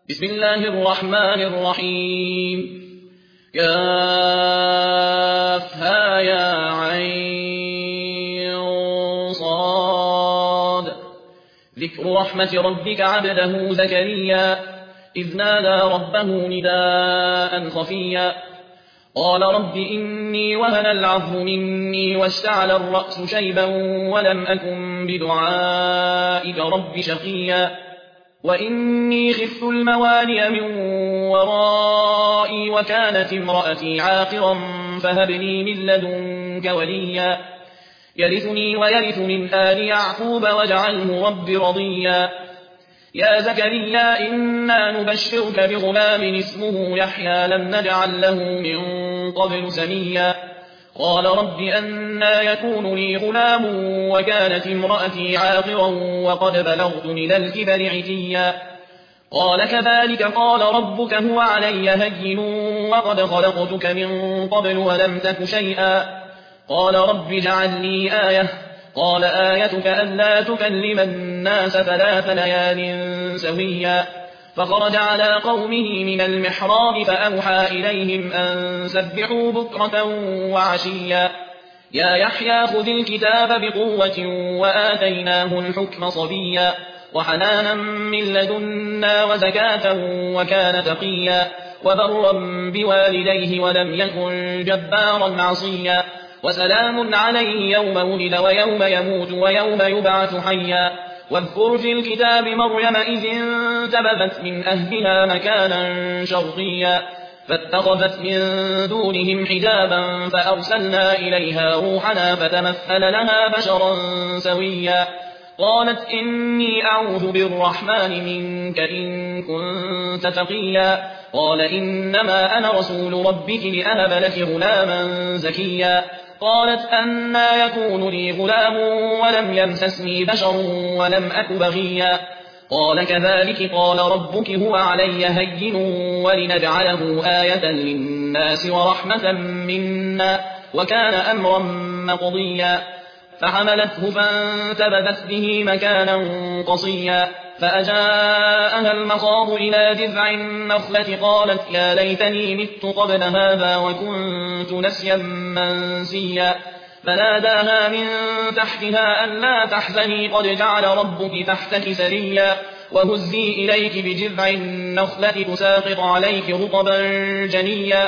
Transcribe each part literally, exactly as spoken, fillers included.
بسم الله الرحمن الرحيم كافها يا عين صاد ذكر رحمة ربك عبده زكريا إذ نادى ربه نداء خفيا قال رب إني وهن العظم مني واشتعل الرأس شيبا ولم أكن بدعائك رب شقيا وإني خفت الموالي من ورائي وكانت امرأتي عاقرا فهب لي من لدنك وليا يرثني ويرث من آل يعقوب واجعله رب رضيا يا زكريا إنا نبشرك بغلام اسمه يحيى لم نجعل له من قبل سميا قال رب أنا يكون لي غلام وكانت امرأتي عاقرا وقد بلغت من الكبر عتيا قال كذلك قال ربك هو علي هين وقد خلقتك من قبل ولم تك شيئا قال رب اجعل لي آية قال آيتك ألا تكلم الناس ثلاث ليال سويا فخرج على قومه من المحراب فأوحى إليهم أن سبحوا بكرة وعشيا يا يحيى خذ الكتاب بقوة وآتيناه الحكم صبيا وحنانا من لدنا وزكاة وكان تقيا وبرا بوالديه ولم يكن جبارا عصيا وسلام عليه يوم ولد ويوم يموت ويوم يبعث حيا واذكر في الكتاب مريم إذ انتبذت من أهلها مكانا شرقيا فاتخذت من دونهم حجابا فأرسلنا إليها روحنا فتمثل لها بشرا سويا قالت إني أعوذ بالرحمن منك إن كنت تقيا قال إنما أنا رسول ربك لأهب لك غلاما زكيا قالت أنا يكون لي غلام ولم يمسسني بشر ولم أك بغيا قال كذلك قال ربك هو علي هين ولنجعله آية للناس ورحمة منا وكان أمرا مقضيا فحملته فانتبذت به مكانا قصيا فأجاءها المخاض إلى جذع النخلة قالت يا ليتني مت قبل هذا وكنت نسيا منسيا فناداها من تحتها ألا تحزني قد جعل ربك تحتك سريا وهزي إليك بجذع النخلة تساقط عليك رطبا جنيا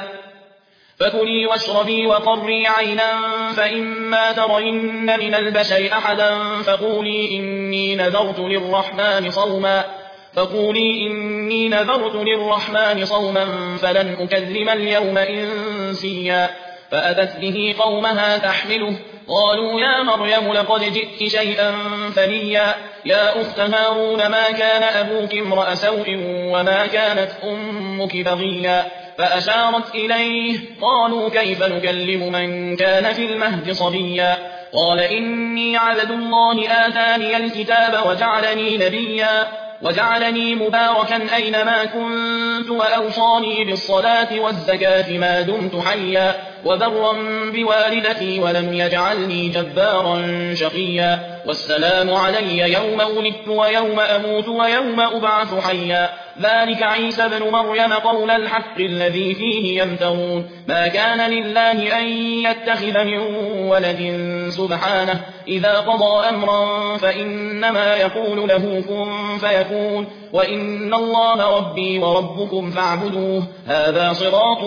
فكلي واشربي وقري عينا فإما ترين من البشر أحدا فقولي إني نذرت للرحمن صوما فقولي إني نذرت للرحمن صوما فلن أكلم اليوم إنسيا فأتت به قومها تحمله قالوا يا مريم لقد جئت شيئا فريا يا أخت هارون ما كان أبوك امرأ سوء وما كانت أمك بغيا فأشارت إليه قالوا كيف نكلم من كان في المهد صبيا قال إني عبد الله آتاني الكتاب وجعلني نبيا وجعلني مباركا أينما كنت وأوصاني بالصلاة والزكاة ما دمت حيا وبرا بوالدتي ولم يجعلني جبارا شقيا والسلام علي يوم ولدت ويوم أموت ويوم أبعث حيا ذلك عيسى بن مريم قول الحق الذي فيه يمترون ما كان لله أن يتخذ من ولد سبحانه إذا قضى أمرا فإنما يقول له كن فيكون وإن الله ربي وربكم فاعبدوه هذا صراط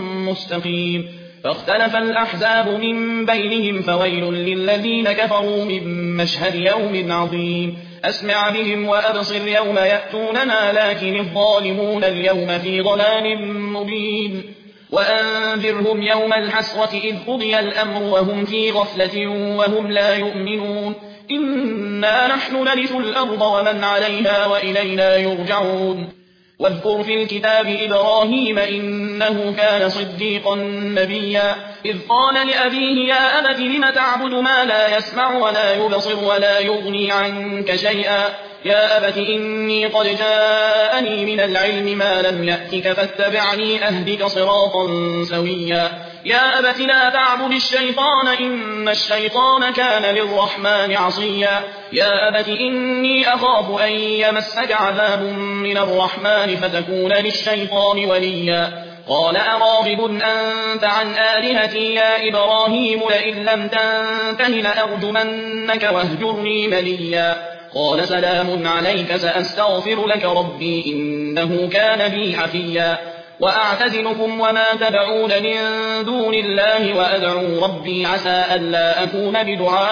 مستقيم فاختلف الأحزاب من بينهم فويل للذين كفروا من مشهد يوم عظيم أسمع بهم وأبصر يوم يأتوننا لكن الظالمون اليوم في ضلال مبين وأنذرهم يوم الحسرة إذ قضي الأمر وهم في غفلة وهم لا يؤمنون إنا نحن نرث الأرض ومن عليها وإلينا يرجعون واذكر في الكتاب إبراهيم إنه كان صديقا نبيا إذ قال لأبيه يا أبت لم تعبد ما لا يسمع ولا يبصر ولا يغني عنك شيئا يا أبت إني قد جاءني من العلم ما لم يأتك فاتبعني أهدك صراطا سويا يا أبت لا تعبد الشيطان إن الشيطان كان للرحمن عصيا يا أبت إني أخاف أن يمسك عذاب من الرحمن فتكون للشيطان وليا قال أراغب أنت عن آلهتي يا إبراهيم لئن لم تنته لأرجمنك واهجرني مليا قال سلام عليك سأستغفر لك ربي إنه كان بي حفيا وأعتزلكم وما تدعون من دون الله وأدعو ربي عسى ألا أكون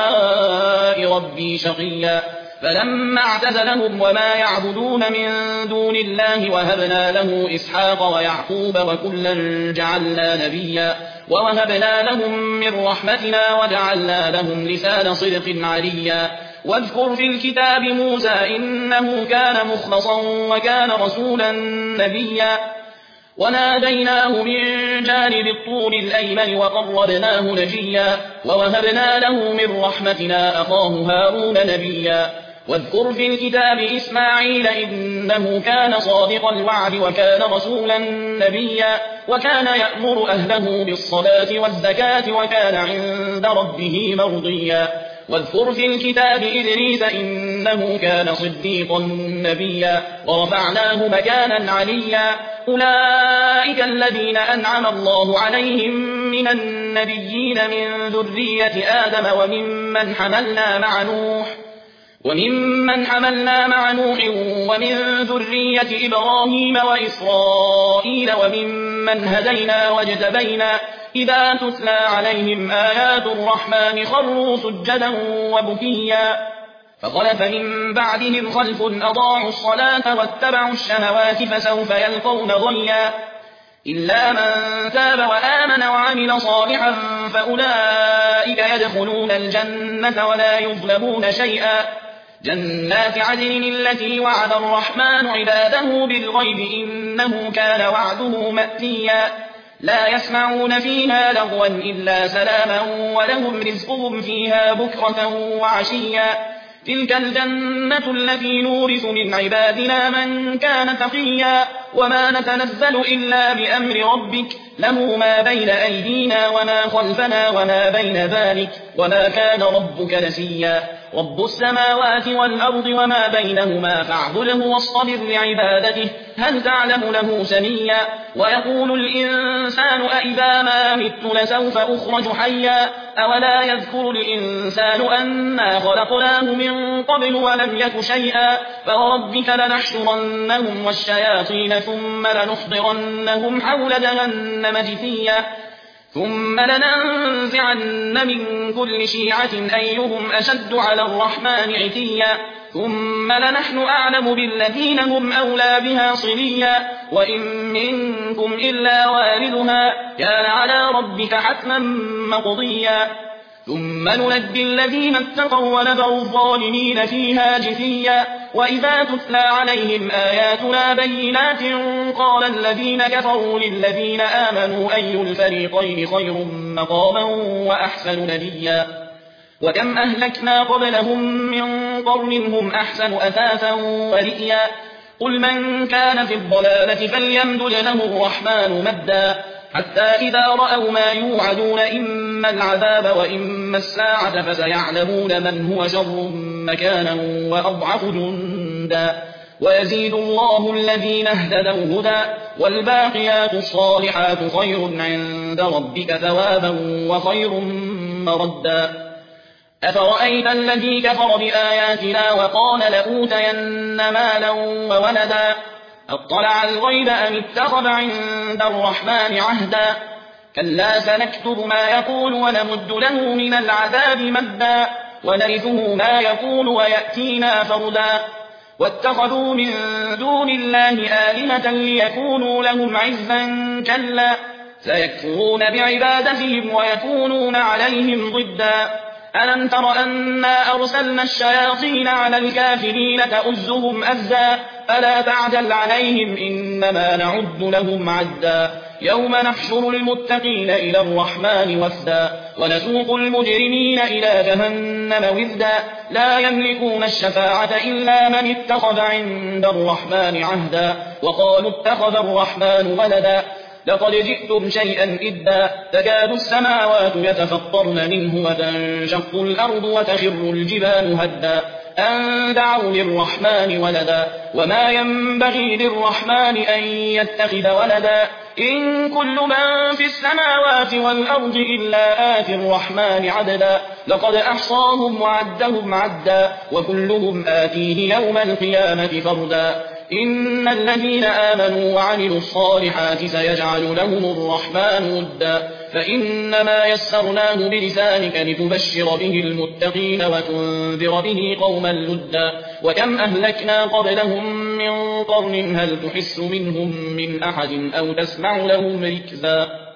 بدعاء ربي شقيا فلما اعتزلهم وما يعبدون من دون الله وهبنا له إسحاق ويعقوب وكلا جعلنا نبيا ووهبنا لهم من رحمتنا وجعلنا لهم لسان صدق عليا واذكر في الكتاب موسى إنه كان مخلصا وكان رسولا نبيا وناديناه من جانب الطور الأيمن وقربناه نجيا ووهبنا له من رحمتنا أخاه هارون نبيا واذكر في الكتاب إسماعيل إنه كان صادق الوعد وكان رسولا نبيا وكان يأمر أهله بالصلاة والزكاة وكان عند ربه مرضيا واذكر في الكتاب إدريس إنه كان صديقا نبيا ورفعناه مكانا عليا أولئك الذين أنعم الله عليهم من النبيين من ذرية آدم وممن حملنا مع نوح وممن حملنا مع نوح ومن ذرية إبراهيم وإسرائيل وممن هدينا واجتبينا إذا تتلى عليهم آيات الرحمن خروا سجدا وبكيا فخلف من بعدهم خلف أضاعوا الصلاة واتبعوا الشهوات فسوف يلقون غيا إلا من تاب وآمن وعمل صالحا فأولئك يدخلون الجنة ولا يظلمون شيئا جنات عدن التي وعد الرحمن عباده بالغيب إنه كان وعده مأتيا لا يسمعون فيها لغوا إلا سلاما ولهم رزقهم فيها بكرة وعشيا تلك الجنة التي نورث من عبادنا من كان تقيا وما نتنزل إلا بأمر ربك له ما بين أيدينا وما خلفنا وما بين ذلك وما كان ربك نسيا رب السماوات والأرض وما بينهما فاعبده واصطبر لعبادته هل تعلم له سميا ويقول الإنسان أئذا ما مت لسوف أخرج حيا أولا يذكر الإنسان أنا خلقناه من قبل ولم يك شيئا فوربك لنحشرنهم والشياطين ثم لنحضرنهم حول جهنم جثيا ثم لننزعن من كل شيعة أيهم أشد على الرحمن عتيا ثم لنحن أعلم بالذين هم أولى بها صليا وإن منكم إلا واردها كان على ربك حتما مقضيا ثم ننجي الذين اتقوا ونذر الظالمين فيها جثيا وإذا تتلى عليهم آياتنا بينات قال الذين كفروا للذين آمنوا أي الفريقين خير مقاما وأحسن نديا وكم أهلكنا قبلهم من قرن هم أحسن أثاثا ورئيا قل من كان في الضلالة فليمدد له الرحمن مدا حتى إذا رأوا ما يوعدون إما العذاب وإما الساعة فسيعلمون من هو شر مكانا وأضعف جندا ويزيد الله الذين اهتدوا هدى والباقيات الصالحات خير عند ربك ثوابا وخير مردا أفرأيت الذي كفر بآياتنا وقال لأوتين مالا وولدا اطلع الغيب أم اتخذ عند الرحمن عهدا كلا سنكتب ما يقول ونمد له من العذاب مدا ونرثه ما يقول ويأتينا فردا واتخذوا من دون الله آلهة ليكونوا لهم عزا كلا سيكفرون بعبادتهم ويكونون عليهم ضدا ألم تر أنا أرسلنا الشياطين على الكافرين تؤزهم أزا فلا تعجل عليهم إنما نعد لهم عدا يوم نحشر المتقين إلى الرحمن وفدا ونسوق المجرمين إلى جهنم وفدا لا يملكون الشفاعة إلا من اتخذ عند الرحمن عهدا وقالوا اتخذ الرحمن ولدا لقد جئتم شيئا إدا تكاد السماوات يتفطرن منه وتنشق الأرض وتخر الجبال هدا أن دعوا للرحمن ولدا وما ينبغي للرحمن أن يتخذ ولدا إن كل من في السماوات والأرض إلا آتي الرحمن عبدا لقد أحصاهم وعدهم عدا وكلهم آتيه يوم القيامة فردا إن الذين آمنوا وعملوا الصالحات سيجعل لهم الرحمن ودا فإنما يسرناه بلسانك لتبشر به المتقين وتنذر به قوما لدا وكم أهلكنا قبلهم من قرن هل تحس منهم من أحد أو تسمع لهم ركزا